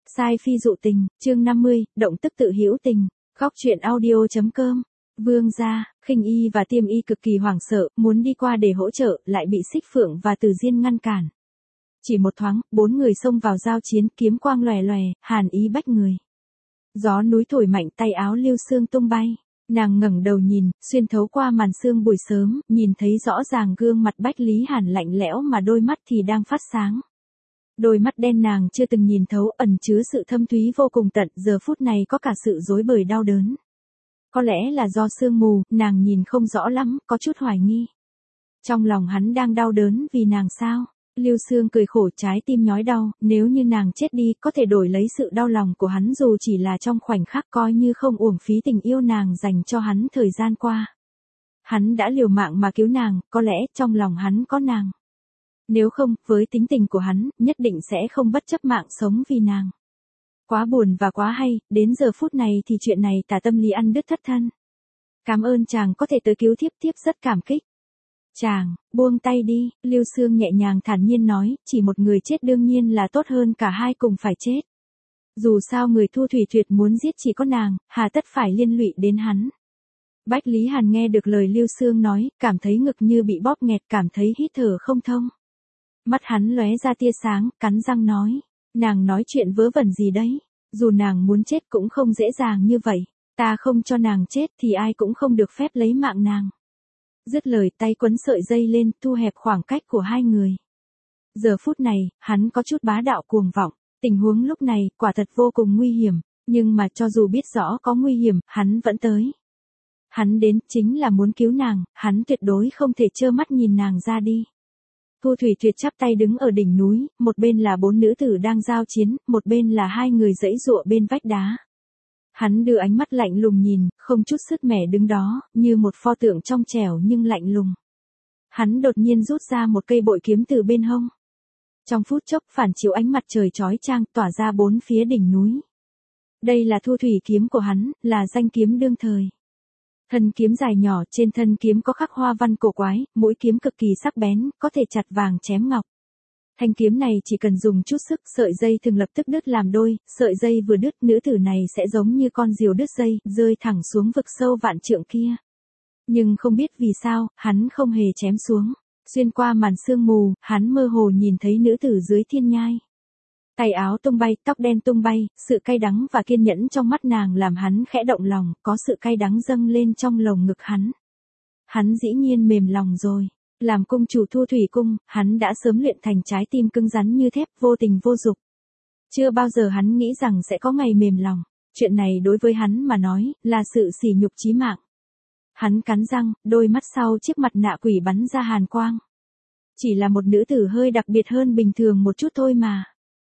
Sai phi dụ tình, chương 50, động tức tự hữu tình, khóc chuyện audio.com. Vương gia, Khinh Y và Tiêm Y cực kỳ hoảng sợ, muốn đi qua để hỗ trợ, lại bị Xích Phượng và Từ Diên ngăn cản. Chỉ một thoáng, 4 người xông vào giao chiến, kiếm quang lòe lòe, hàn ý bách người. Gió núi thổi mạnh, tay áo Lưu Xương tung bay. Nàng ngẩng đầu nhìn, xuyên thấu qua màn sương buổi sớm, nhìn thấy rõ ràng gương mặt Bách Lý Hàn lạnh lẽo mà đôi mắt thì đang phát sáng. Đôi mắt đen nàng chưa từng nhìn thấu, ẩn chứa sự thâm thúy vô cùng tận, giờ phút này có cả sự rối bời đau đớn. Có lẽ là do sương mù, nàng nhìn không rõ lắm, có chút hoài nghi. Trong lòng hắn đang đau đớn vì nàng sao? Lưu Xương cười khổ, trái tim nhói đau, nếu như nàng chết đi, có thể đổi lấy sự đau lòng của hắn dù chỉ là trong khoảnh khắc, coi như không uổng phí tình yêu nàng dành cho hắn thời gian qua. Hắn đã liều mạng mà cứu nàng, có lẽ trong lòng hắn có nàng. Nếu không, với tính tình của hắn, nhất định sẽ không bất chấp mạng sống vì nàng. Quá buồn và quá hay, đến giờ phút này thì chuyện này Tả Tâm Lý ăn đứt thất thân. Cảm ơn chàng có thể tới cứu thiếp, thiếp rất cảm kích. Chàng, buông tay đi, Lưu Xương nhẹ nhàng thản nhiên nói, chỉ một người chết đương nhiên là tốt hơn cả hai cùng phải chết. Dù sao người Thu Thủy Tuyệt muốn giết chỉ có nàng, hà tất phải liên lụy đến hắn. Bách Lý Hàn nghe được lời Lưu Xương nói, cảm thấy ngực như bị bóp nghẹt, cảm thấy hít thở không thông. Mắt hắn lóe ra tia sáng, cắn răng nói, nàng nói chuyện vớ vẩn gì đấy, dù nàng muốn chết cũng không dễ dàng như vậy, ta không cho nàng chết thì ai cũng không được phép lấy mạng nàng. Dứt lời, tay quấn sợi dây lên, thu hẹp khoảng cách của hai người. Giờ phút này, hắn có chút bá đạo cuồng vọng, tình huống lúc này, quả thật vô cùng nguy hiểm, nhưng mà cho dù biết rõ có nguy hiểm, hắn vẫn tới. Hắn đến, chính là muốn cứu nàng, hắn tuyệt đối không thể trơ mắt nhìn nàng ra đi. Thu Thủy Tuyệt chắp tay đứng ở đỉnh núi, một bên là 4 nữ tử đang giao chiến, một bên là 2 người giãy giụa bên vách đá. Hắn đưa ánh mắt lạnh lùng nhìn, không chút sứt mẻ đứng đó, như một pho tượng trong trẻo nhưng lạnh lùng. Hắn đột nhiên rút ra một cây bội kiếm từ bên hông. Trong phút chốc phản chiếu ánh mặt trời chói chang tỏa ra 4 phía đỉnh núi. Đây là Thu Thủy kiếm của hắn, là danh kiếm đương thời. Thân kiếm dài nhỏ, trên thân kiếm có khắc hoa văn cổ quái, mũi kiếm cực kỳ sắc bén, có thể chặt vàng chém ngọc. Thanh kiếm này chỉ cần dùng chút sức, sợi dây thường lập tức đứt làm đôi, sợi dây vừa đứt, nữ tử này sẽ giống như con diều đứt dây, rơi thẳng xuống vực sâu vạn trượng kia. Nhưng không biết vì sao, hắn không hề chém xuống. Xuyên qua màn sương mù, hắn mơ hồ nhìn thấy nữ tử dưới thiên nhai. Tay áo tung bay, tóc đen tung bay, sự cay đắng và kiên nhẫn trong mắt nàng làm hắn khẽ động lòng, có sự cay đắng dâng lên trong lồng ngực hắn. Hắn dĩ nhiên mềm lòng rồi. Làm cung chủ Thu Thủy Cung, hắn đã sớm luyện thành trái tim cứng rắn như thép, vô tình vô dục. Chưa bao giờ hắn nghĩ rằng sẽ có ngày mềm lòng. Chuyện này đối với hắn mà nói, là sự sỉ nhục chí mạng. Hắn cắn răng, đôi mắt sau chiếc mặt nạ quỷ bắn ra hàn quang. Chỉ là một nữ tử hơi đặc biệt hơn bình thường một chút thôi mà.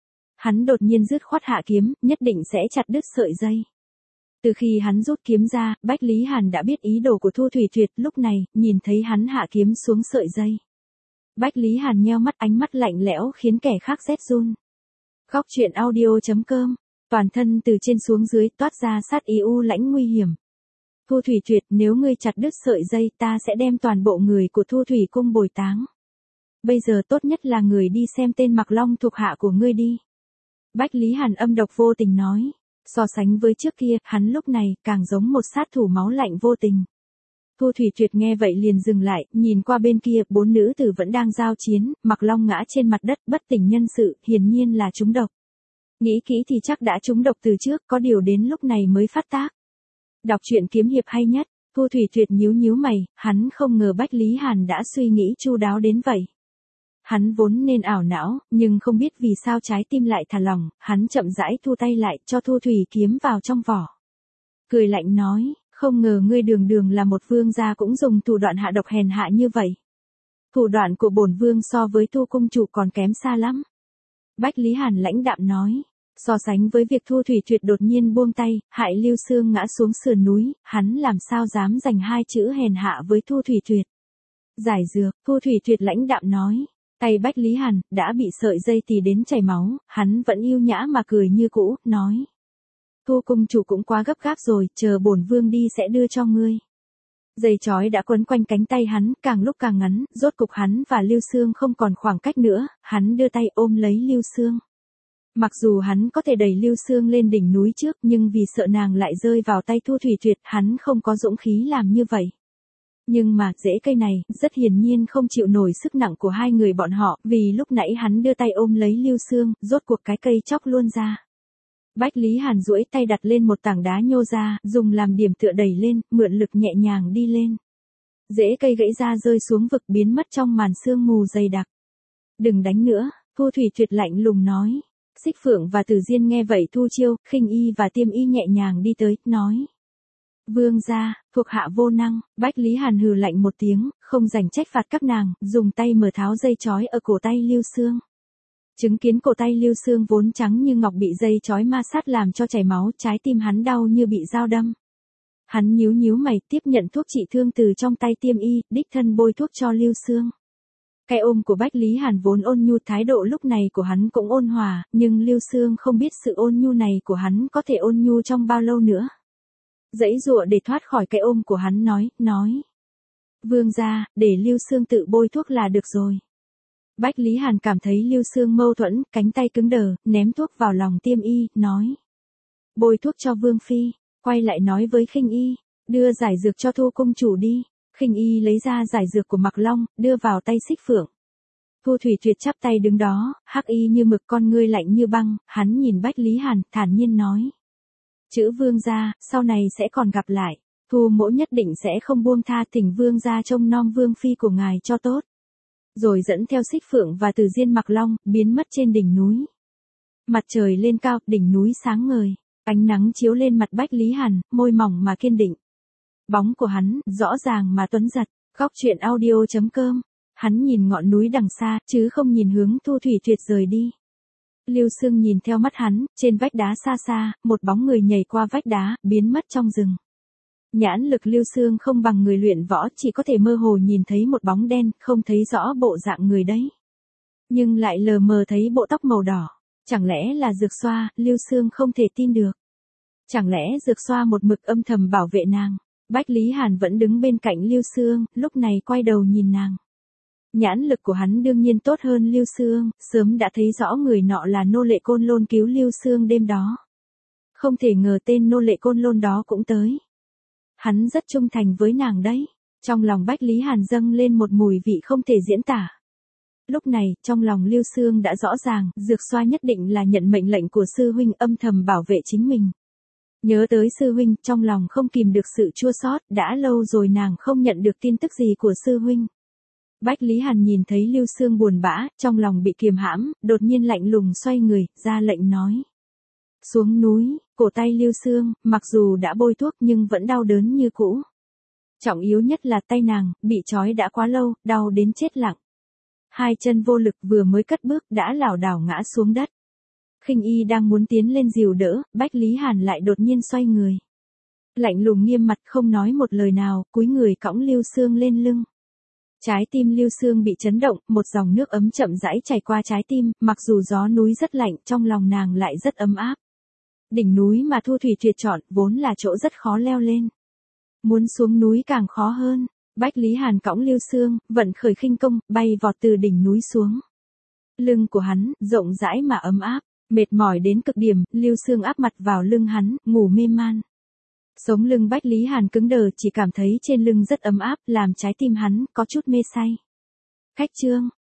Hắn đột nhiên dứt khoát hạ kiếm, nhất định sẽ chặt đứt sợi dây. Từ khi hắn rút kiếm ra, Bách Lý Hàn đã biết ý đồ của Thu Thủy Tuyệt, lúc này, nhìn thấy hắn hạ kiếm xuống sợi dây. Bách Lý Hàn nheo mắt, ánh mắt lạnh lẽo khiến kẻ khác rét run. Khóc chuyện audio.com, toàn thân từ trên xuống dưới toát ra sát ý u lãnh nguy hiểm. Thu Thủy Tuyệt, nếu ngươi chặt đứt sợi dây ta sẽ đem toàn bộ người của Thu Thủy Cung bồi táng. Bây giờ tốt nhất là người đi xem tên Mặc Long thuộc hạ của ngươi đi. Bách Lý Hàn âm độc vô tình nói. So sánh với trước kia, hắn lúc này càng giống một sát thủ máu lạnh vô tình. Thu Thủy Tuyệt nghe vậy liền dừng lại, nhìn qua bên kia, 4 nữ tử vẫn đang giao chiến, Mặc Long ngã trên mặt đất bất tỉnh nhân sự, hiển nhiên là trúng độc. Nghĩ kỹ thì chắc đã trúng độc từ trước, có điều đến lúc này mới phát tác. Đọc truyện kiếm hiệp hay nhất, Thu Thủy Tuyệt nhíu nhíu mày, hắn không ngờ Bách Lý Hàn đã suy nghĩ chu đáo đến vậy. Hắn vốn nên ảo não, nhưng không biết vì sao trái tim lại thả lỏng, hắn chậm rãi thu tay lại, cho Thu Thủy kiếm vào trong vỏ. Cười lạnh nói, không ngờ ngươi đường đường là một vương gia cũng dùng thủ đoạn hạ độc hèn hạ như vậy. Thủ đoạn của bổn vương so với Thu cung chủ còn kém xa lắm. Bách Lý Hàn lãnh đạm nói, so sánh với việc Thu Thủy Tuyệt đột nhiên buông tay, hại Lưu Xương ngã xuống sườn núi, hắn làm sao dám dành 2 chữ hèn hạ với Thu Thủy Tuyệt. Giải dược, Thu Thủy Tuyệt lãnh đạm nói. Tay Bách Lý Hàn, đã bị sợi dây tì đến chảy máu, hắn vẫn yêu nhã mà cười như cũ, nói. Thu cung chủ cũng quá gấp gáp rồi, chờ bổn vương đi sẽ đưa cho ngươi. Dây chói đã quấn quanh cánh tay hắn, càng lúc càng ngắn, rốt cục hắn và Lưu Xương không còn khoảng cách nữa, hắn đưa tay ôm lấy Lưu Xương. Mặc dù hắn có thể đẩy Lưu Sương lên đỉnh núi trước, nhưng vì sợ nàng lại rơi vào tay Thu Thủy Tuyệt, hắn không có dũng khí làm như vậy. Nhưng mà, rễ cây này, rất hiển nhiên không chịu nổi sức nặng của hai người bọn họ, vì lúc nãy hắn đưa tay ôm lấy Lưu Sương, rốt cuộc cái cây chóc luôn ra. Bách Lý Hàn duỗi tay đặt lên một tảng đá nhô ra, dùng làm điểm tựa đẩy lên, mượn lực nhẹ nhàng đi lên. Rễ cây gãy ra rơi xuống vực biến mất trong màn sương mù dày đặc. Đừng đánh nữa, Thu Thủy Tuyệt lạnh lùng nói. Xích Phượng và Từ Diên nghe vậy thu chiêu, Khinh Y và Tiêm Y nhẹ nhàng đi tới, nói. Vương gia, thuộc hạ vô năng. Bách Lý Hàn hừ lạnh một tiếng, không rảnh trách phạt các nàng, dùng tay mở tháo dây chói ở cổ tay Lưu Sương. Chứng kiến cổ tay Lưu Sương vốn trắng như ngọc bị dây chói ma sát làm cho chảy máu, trái tim hắn đau như bị dao đâm. Hắn nhíu nhíu mày, tiếp nhận thuốc trị thương từ trong tay Tiêm Y, đích thân bôi thuốc cho Lưu Sương. Cái ôm của Bách Lý Hàn vốn ôn nhu, thái độ lúc này của hắn cũng ôn hòa, nhưng Lưu Sương không biết sự ôn nhu này của hắn có thể ôn nhu trong bao lâu nữa. Giãy giụa để thoát khỏi cái ôm của hắn, nói. Vương gia, để Lưu Sương tự bôi thuốc là được rồi. Bách Lý Hàn cảm thấy Lưu Sương mâu thuẫn, cánh tay cứng đờ, ném thuốc vào lòng Tiêm Y, nói. Bôi thuốc cho Vương Phi, quay lại nói với Khinh Y, đưa giải dược cho Thu cung chủ đi. Khinh Y lấy ra giải dược của Mạc Long, đưa vào tay Xích Phượng. Thu Thủy Tuyệt chắp tay đứng đó, hắc y như mực, con ngươi lạnh như băng, hắn nhìn Bách Lý Hàn, thản nhiên nói. Chữ Vương gia, sau này sẽ còn gặp lại. Thu mỗ nhất định sẽ không buông tha, thỉnh Vương gia trông nom Vương Phi của ngài cho tốt. Rồi dẫn theo Xích Phượng và Từ Diên Mạc Long, biến mất trên đỉnh núi. Mặt trời lên cao, đỉnh núi sáng ngời. Ánh nắng chiếu lên mặt Bách Lý Hàn, môi mỏng mà kiên định. Bóng của hắn, rõ ràng mà tuấn giật. Góc truyện audio.com. Hắn nhìn ngọn núi đằng xa, chứ không nhìn hướng Thu Thủy Tuyệt rời đi. Lưu Sương nhìn theo mắt hắn, trên vách đá xa xa, một bóng người nhảy qua vách đá, biến mất trong rừng. Nhãn lực Lưu Sương không bằng người luyện võ, chỉ có thể mơ hồ nhìn thấy một bóng đen, không thấy rõ bộ dạng người đấy. Nhưng lại lờ mờ thấy bộ tóc màu đỏ. Chẳng lẽ là Dược Xoa, Lưu Sương không thể tin được. Chẳng lẽ Dược Xoa một mực âm thầm bảo vệ nàng. Bách Lý Hàn vẫn đứng bên cạnh Lưu Sương, lúc này quay đầu nhìn nàng. Nhãn lực của hắn đương nhiên tốt hơn Lưu Sương, sớm đã thấy rõ người nọ là nô lệ Côn Lôn cứu Lưu Sương đêm đó. Không thể ngờ tên nô lệ Côn Lôn đó cũng tới. Hắn rất trung thành với nàng đấy. Trong lòng Bách Lý Hàn dâng lên một mùi vị không thể diễn tả. Lúc này, trong lòng Lưu Sương đã rõ ràng, Dược Xoa nhất định là nhận mệnh lệnh của sư huynh, âm thầm bảo vệ chính mình. Nhớ tới sư huynh, trong lòng không kìm được sự chua xót, đã lâu rồi nàng không nhận được tin tức gì của sư huynh. Bách Lý Hàn nhìn thấy Lưu Sương buồn bã, trong lòng bị kiềm hãm, đột nhiên lạnh lùng xoay người, ra lệnh nói. Xuống núi, cổ tay Lưu Sương, mặc dù đã bôi thuốc nhưng vẫn đau đớn như cũ. Trọng yếu nhất là tay nàng, bị trói đã quá lâu, đau đến chết lặng. Hai chân vô lực, vừa mới cất bước đã lảo đảo ngã xuống đất. Khinh Y đang muốn tiến lên dìu đỡ, Bách Lý Hàn lại đột nhiên xoay người. Lạnh lùng nghiêm mặt, không nói một lời nào, cúi người cõng Lưu Sương lên lưng. Trái tim Lưu Sương bị chấn động, một dòng nước ấm chậm rãi chảy qua trái tim, mặc dù gió núi rất lạnh, trong lòng nàng lại rất ấm áp. Đỉnh núi mà Thu Thủy Tuyệt chọn, vốn là chỗ rất khó leo lên. Muốn xuống núi càng khó hơn. Bách Lý Hàn cõng Lưu Sương, vận khởi khinh công, bay vọt từ đỉnh núi xuống. Lưng của hắn, rộng rãi mà ấm áp. Mệt mỏi đến cực điểm, Lưu Sương áp mặt vào lưng hắn, ngủ mê man. Sống lưng Bách Lý Hàn cứng đờ, chỉ cảm thấy trên lưng rất ấm áp, làm trái tim hắn có chút mê say. Khách trương,